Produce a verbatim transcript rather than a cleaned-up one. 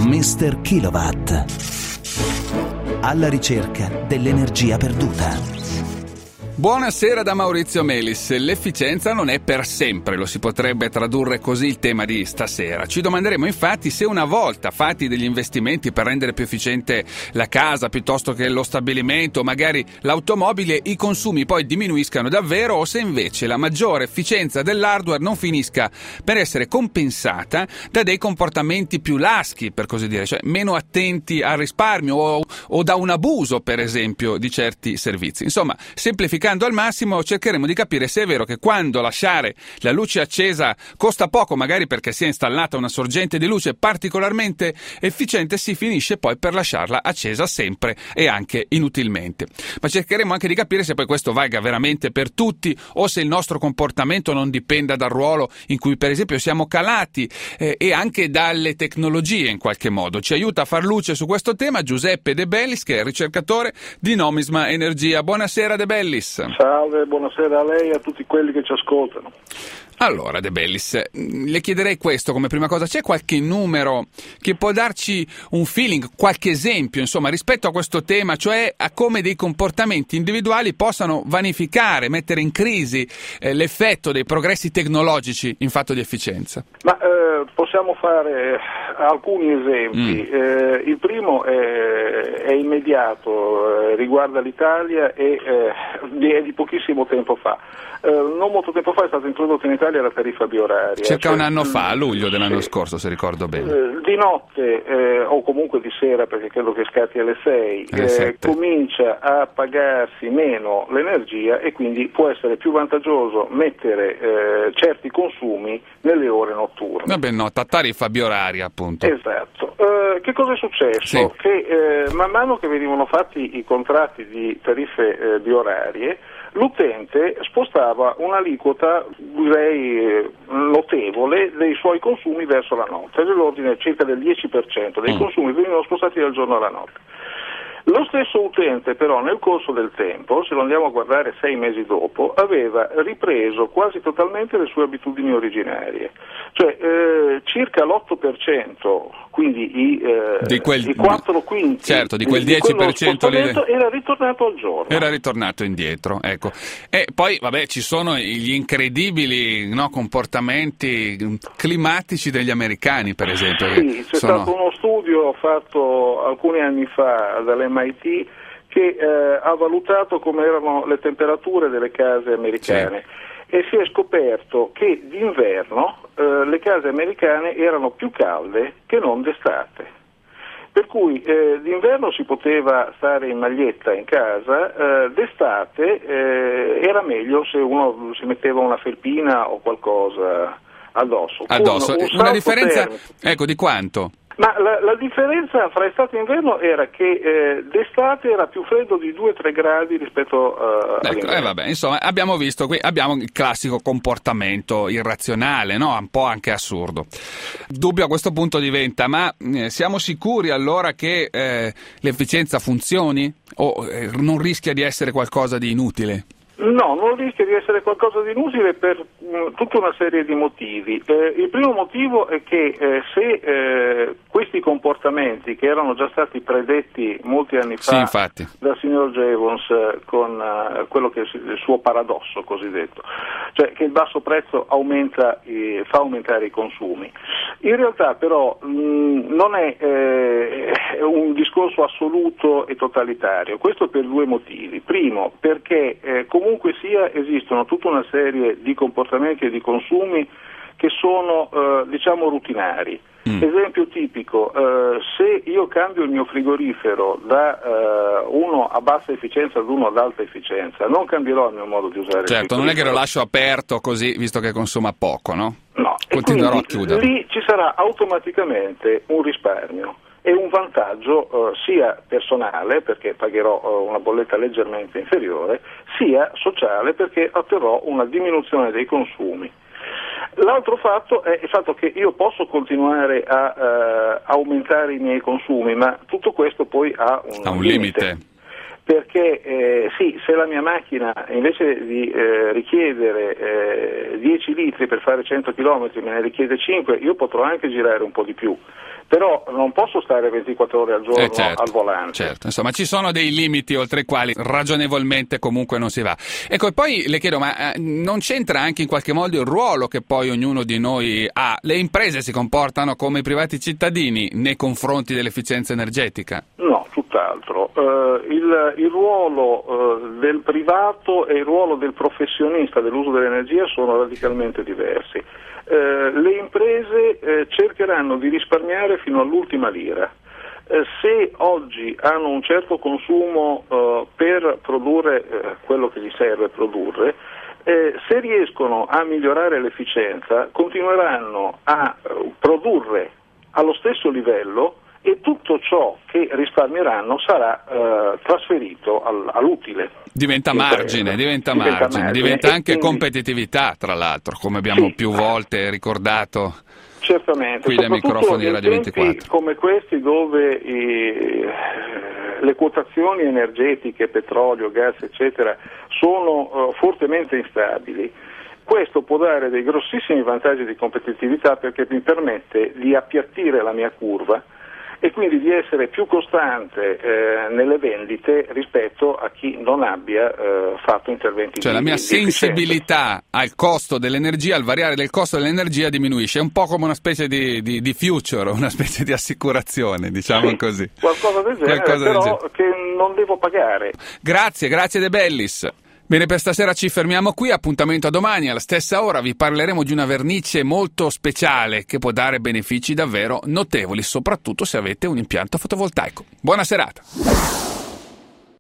mister Kilowatt. Alla ricerca dell'energia perduta. Buonasera da Maurizio Melis. L'efficienza non è per sempre, lo si potrebbe tradurre così il tema di stasera. Ci domanderemo infatti se una volta fatti degli investimenti per rendere più efficiente la casa piuttosto che lo stabilimento, magari l'automobile, i consumi poi diminuiscano davvero, o se invece la maggiore efficienza dell'hardware non finisca per essere compensata da dei comportamenti più laschi, per così dire, cioè meno attenti al risparmio o, o da un abuso, per esempio, di certi servizi. Insomma, semplificando al massimo, cercheremo di capire se è vero che quando lasciare la luce accesa costa poco, magari perché si è installata una sorgente di luce particolarmente efficiente, si finisce poi per lasciarla accesa sempre e anche inutilmente. Ma cercheremo anche di capire se poi questo valga veramente per tutti o se il nostro comportamento non dipenda dal ruolo in cui per esempio siamo calati eh, e anche dalle tecnologie in qualche modo. Ci aiuta a far luce su questo tema Giuseppe De Bellis, che è ricercatore di Nomisma Energia. Buonasera De Bellis. Salve, buonasera a lei e a tutti quelli che ci ascoltano. Allora, De Bellis, le chiederei questo come prima cosa: c'è qualche numero che può darci un feeling, qualche esempio, insomma, rispetto a questo tema, cioè a come dei comportamenti individuali possano vanificare, mettere in crisi eh, l'effetto dei progressi tecnologici in fatto di efficienza? Ma eh, possiamo fare alcuni esempi. Mm. Eh, il primo è, è immediato, eh, riguarda l'Italia e eh, è di pochissimo tempo fa. Eh, non molto tempo fa è stata introdotta in Italia la tariffa bioraria. Circa cioè, un anno fa, a luglio dell'anno sì. scorso, se ricordo bene. Eh, di notte eh, o comunque di sera, perché credo che scatti alle sei, eh, comincia a pagarsi meno l'energia e quindi può essere più vantaggioso mettere eh, certi consumi nelle ore notturne. Vabbè, no, tariffa bioraria, appunto. Esatto. Eh, che cosa è successo? Sì. Che eh, man mano che venivano fatti i contratti di tariffe eh, biorarie, l'utente spostava un'aliquota, direi, notevole dei suoi consumi verso la notte, dell'ordine circa del dieci per cento dei mm. consumi venivano spostati dal giorno alla notte. Lo stesso utente però nel corso del tempo, se lo andiamo a guardare sei mesi dopo, aveva ripreso quasi totalmente le sue abitudini originarie, cioè eh, circa l'otto per cento, quindi i, eh, di quel, i quattro quinti certo, di quel di dieci per cento lì, era ritornato al giorno. Era ritornato indietro, ecco. E poi vabbè, ci sono gli incredibili no, comportamenti climatici degli americani, per esempio. Sì, c'è sono... stato uno studio fatto alcuni anni fa dall'M I T che eh, ha valutato come erano le temperature delle case americane. Sì. E si è scoperto che d'inverno eh, le case americane erano più calde che non d'estate. Per cui eh, d'inverno si poteva stare in maglietta in casa, eh, d'estate eh, era meglio se uno si metteva una felpina o qualcosa addosso. Addosso. Un, un una differenza, termico. Ecco, di quanto? Ma la, la differenza fra estate e inverno era che eh, d'estate era più freddo di due tre gradi rispetto uh, ecco, all'inverno. Eh vabbè, insomma, abbiamo visto qui, abbiamo il classico comportamento irrazionale, no? Un po' anche assurdo. Dubbio a questo punto diventa, ma eh, siamo sicuri allora che eh, l'efficienza funzioni o eh, non rischia di essere qualcosa di inutile? No, non rischia di essere qualcosa di inutile per mh, tutta una serie di motivi. Eh, il primo motivo è che eh, se eh, questi comportamenti che erano già stati predetti molti anni fa sì, dal signor Jevons eh, con eh, quello che è il suo paradosso cosiddetto, cioè che il basso prezzo aumenta, eh, fa aumentare i consumi. In realtà però mh, non è eh, un discorso assoluto e totalitario, questo per due motivi. Primo, perché eh, comunque sia esistono tutta una serie di comportamenti e di consumi che sono eh, diciamo rutinari. Mm. Esempio tipico, eh, se io cambio il mio frigorifero da eh, uno a bassa efficienza ad uno ad alta efficienza, non cambierò il mio modo di usare certo, il frigorifero. Non è che lo lascio aperto così, visto che consuma poco, no? No, continuerò e a chiuderlo. Lì ci sarà automaticamente un risparmio e un vantaggio eh, sia personale, perché pagherò eh, una bolletta leggermente inferiore, sia sociale, perché otterrò una diminuzione dei consumi. L'altro fatto è il fatto che io posso continuare a uh, aumentare i miei consumi, ma tutto questo poi ha un, ha un limite. limite. perché eh, sì, se la mia macchina invece di eh, richiedere eh, dieci litri per fare cento chilometri me ne richiede cinque, io potrò anche girare un po' di più, però non posso stare ventiquattro ore al giorno eh certo, al volante. Certo, insomma ci sono dei limiti oltre i quali ragionevolmente comunque non si va. Ecco, e poi le chiedo, ma eh, non c'entra anche in qualche modo il ruolo che poi ognuno di noi ha? Le imprese si comportano come i privati cittadini nei confronti dell'efficienza energetica? No, tutt'altro. Uh, il, il ruolo uh, del privato e il ruolo del professionista dell'uso dell'energia sono radicalmente diversi. Uh, le imprese uh, cercheranno di risparmiare fino all'ultima lira. Uh, se oggi hanno un certo consumo uh, per produrre uh, quello che gli serve produrre, Eh, se riescono a migliorare l'efficienza continueranno a uh, produrre allo stesso livello e tutto ciò che risparmieranno sarà uh, trasferito al, all'utile. Diventa margine, diventa, diventa margine, margine, diventa anche quindi competitività, tra l'altro, come abbiamo sì, più volte ricordato. Certamente, qui dai microfoni di Radio ventiquattro. Come questi dove i, le quotazioni energetiche, petrolio, gas, eccetera, sono uh, fortemente instabili. Questo può dare dei grossissimi vantaggi di competitività perché mi permette di appiattire la mia curva e quindi di essere più costante eh, nelle vendite rispetto a chi non abbia eh, fatto interventi cioè di, la mia di sensibilità efficienza. Al costo dell'energia, al variare del costo dell'energia diminuisce, è un po' come una specie di, di, di future, una specie di assicurazione, diciamo sì, così. Qualcosa del genere, qualcosa però del genere. Che non devo pagare. Grazie, grazie De Bellis. Bene, per stasera ci fermiamo qui, appuntamento a domani alla stessa ora, vi parleremo di una vernice molto speciale che può dare benefici davvero notevoli, soprattutto se avete un impianto fotovoltaico. Buona serata!